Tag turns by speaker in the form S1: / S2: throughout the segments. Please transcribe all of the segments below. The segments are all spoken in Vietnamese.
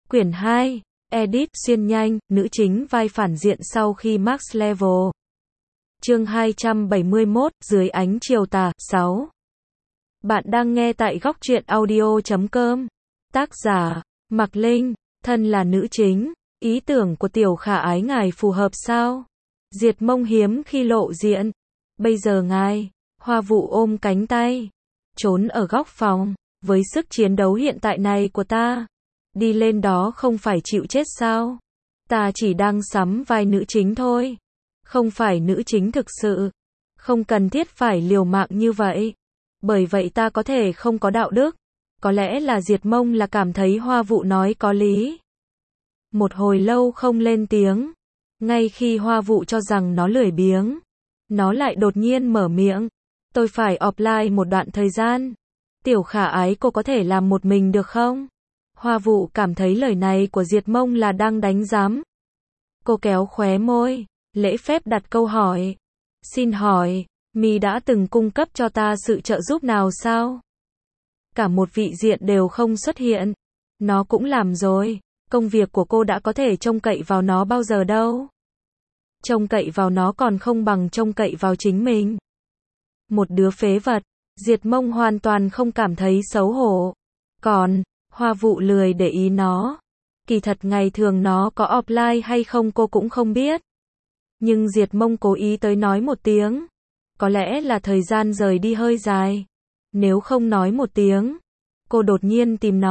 S1: Quyển 2, edit xuyên nhanh, nữ chính vai phản diện sau khi max level. Chương 271, dưới ánh chiều tà, 6. Bạn đang nghe tại góc truyện audio.com. Tác giả, Mạc Linh, thân là nữ chính, ý tưởng của Tiểu Khả Ái ngài phù hợp sao? Diệt Mông hiếm khi lộ diện. Bây giờ ngài, Hoa Vụ ôm cánh tay, trốn ở góc phòng, với sức chiến đấu hiện tại này của ta. Đi lên đó không phải chịu chết sao? Ta chỉ đang sắm vai nữ chính thôi. Không phải nữ chính thực sự. Không cần thiết phải liều mạng như vậy. Bởi vậy ta có thể không có đạo đức. Có lẽ là Diệt Mông là cảm thấy Hoa Vụ nói có lý. Một hồi lâu không lên tiếng. Ngay khi Hoa Vụ cho rằng nó lười biếng, nó lại đột nhiên mở miệng. Tôi phải offline một đoạn thời gian. Tiểu Khả Ái, cô có thể làm một mình được không? Hoa Vụ cảm thấy lời này của Diệt Mông là đang đánh giám. Cô kéo khóe môi, lễ phép đặt câu hỏi. Xin hỏi, mi đã từng cung cấp cho ta sự trợ giúp nào sao? Cả một vị diện đều không xuất hiện. Nó cũng làm rồi. Công việc của cô đã có thể trông cậy vào nó bao giờ đâu. Trông cậy vào nó còn không bằng trông cậy vào chính mình. Một đứa phế vật. Diệt Mông hoàn toàn không cảm thấy xấu hổ. Còn Hoa Vụ lười để ý nó. Kỳ thật ngày thường nó có offline hay không cô cũng không biết. Nhưng Diệt Mông cố ý tới nói một tiếng. Có lẽ là thời gian rời đi hơi dài. Nếu không nói một tiếng, cô đột nhiên tìm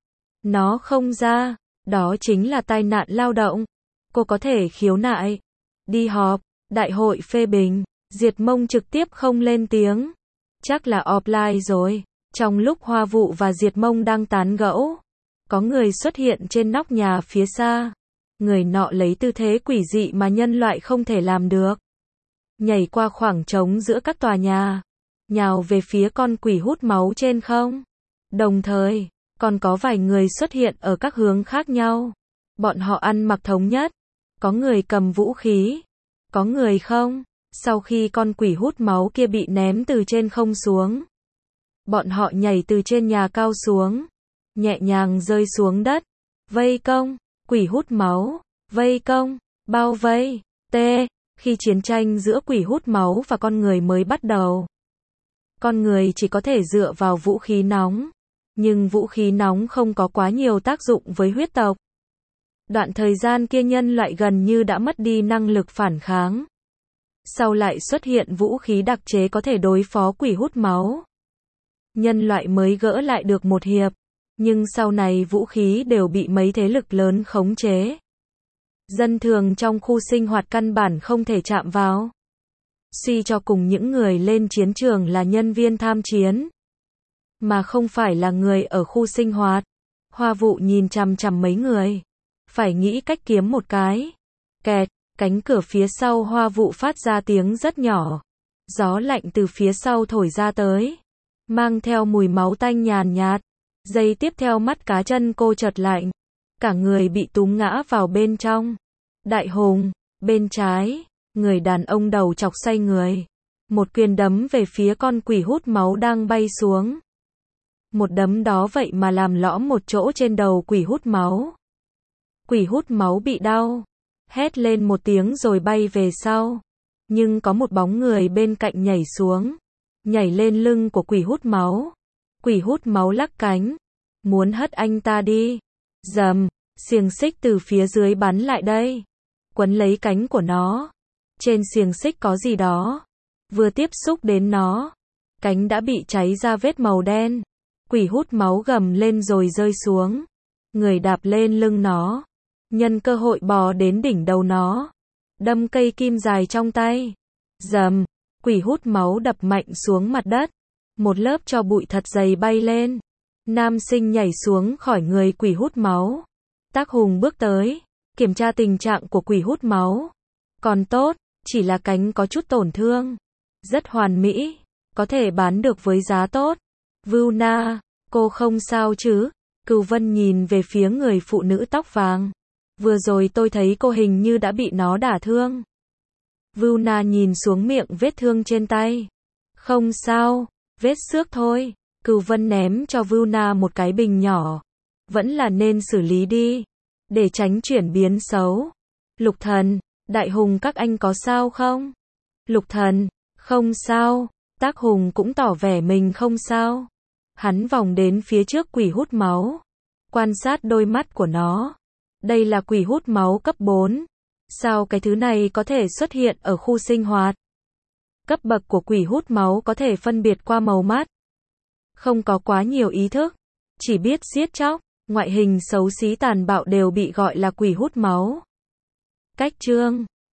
S1: nó không ra, đó chính là tai nạn lao động. Cô có thể khiếu nại, đi họp, đại hội phê bình. Diệt Mông trực tiếp không lên tiếng. Chắc là offline rồi. Trong lúc Hoa Vụ và Diệt Mông đang tán gẫu, có người xuất hiện trên nóc nhà phía xa. Người nọ lấy tư thế quỷ dị mà nhân loại không thể làm được. Nhảy qua khoảng trống giữa các tòa nhà, nhào về phía con quỷ hút máu trên không. Đồng thời, còn có vài người xuất hiện ở các hướng khác nhau. Bọn họ ăn mặc thống nhất. Có người cầm vũ khí, có người không. Sau khi con quỷ hút máu kia bị ném từ trên không xuống, bọn họ nhảy từ trên nhà cao xuống, nhẹ nhàng rơi xuống đất. Vây công, quỷ hút máu, vây công, bao vây, khi chiến tranh giữa quỷ hút máu và con người mới bắt đầu. Con người chỉ có thể dựa vào vũ khí nóng, nhưng vũ khí nóng không có quá nhiều tác dụng với huyết tộc. Đoạn thời gian kia nhân loại gần như đã mất đi năng lực phản kháng. Sau lại xuất hiện vũ khí đặc chế có thể đối phó quỷ hút máu. Nhân loại mới gỡ lại được một hiệp, nhưng sau này vũ khí đều bị mấy thế lực lớn khống chế. Dân thường trong khu sinh hoạt căn bản không thể chạm vào. Suy cho cùng những người lên chiến trường là nhân viên tham chiến, mà không phải là người ở khu sinh hoạt. Hoa Vụ nhìn chằm chằm mấy người. Phải nghĩ cách kiếm một cái. Kẹt, cánh cửa phía sau Hoa Vụ phát ra tiếng rất nhỏ. Gió lạnh từ phía sau thổi ra tới, mang theo mùi máu tanh nhàn nhạt. Giây tiếp theo mắt cá chân cô chợt lạnh. Cả người bị túm ngã vào bên trong. Đại hùng, bên trái, người đàn ông đầu chọc xoay người. Một quyền đấm về phía con quỷ hút máu đang bay xuống. Một đấm đó vậy mà làm lõm một chỗ trên đầu quỷ hút máu. Quỷ hút máu bị đau, hét lên một tiếng rồi bay về sau. Nhưng có một bóng người bên cạnh nhảy xuống, nhảy lên lưng của quỷ hút máu. Quỷ hút máu lắc cánh, muốn hất anh ta đi. Rầm, xiềng xích từ phía dưới bắn lại đây, quấn lấy cánh của nó. Trên xiềng xích có gì đó, vừa tiếp xúc đến nó, cánh đã bị cháy ra vết màu đen. Quỷ hút máu gầm lên rồi rơi xuống. Người đạp lên lưng nó, nhân cơ hội bò đến đỉnh đầu nó, đâm cây kim dài trong tay. Rầm, quỷ hút máu đập mạnh xuống mặt đất. Một lớp tro bụi thật dày bay lên. Nam sinh nhảy xuống khỏi người quỷ hút máu. Tác Hùng bước tới, kiểm tra tình trạng của quỷ hút máu. Còn tốt, chỉ là cánh có chút tổn thương. Rất hoàn mỹ, có thể bán được với giá tốt. Vưu Na, cô không sao chứ? Cửu Vân nhìn về phía người phụ nữ tóc vàng. Vừa rồi tôi thấy cô hình như đã bị nó đả thương. Vưu Na nhìn xuống miệng vết thương trên tay. Không sao, vết xước thôi. Cửu Vân ném cho Vưu Na một cái bình nhỏ. Vẫn là nên xử lý đi. để tránh chuyển biến xấu. Lục Thần, Đại Hùng các anh có sao không? Lục Thần, không sao. Tác Hùng cũng tỏ vẻ mình không sao. Hắn vòng đến phía trước quỷ hút máu, quan sát đôi mắt của nó. Đây là quỷ hút máu cấp 4. Sao cái thứ này có thể xuất hiện ở khu sinh hoạt? Cấp bậc của quỷ hút máu có thể phân biệt qua màu mắt. Không có quá nhiều ý thức, chỉ biết giết chóc, ngoại hình xấu xí tàn bạo đều bị gọi là quỷ hút máu. Cách chương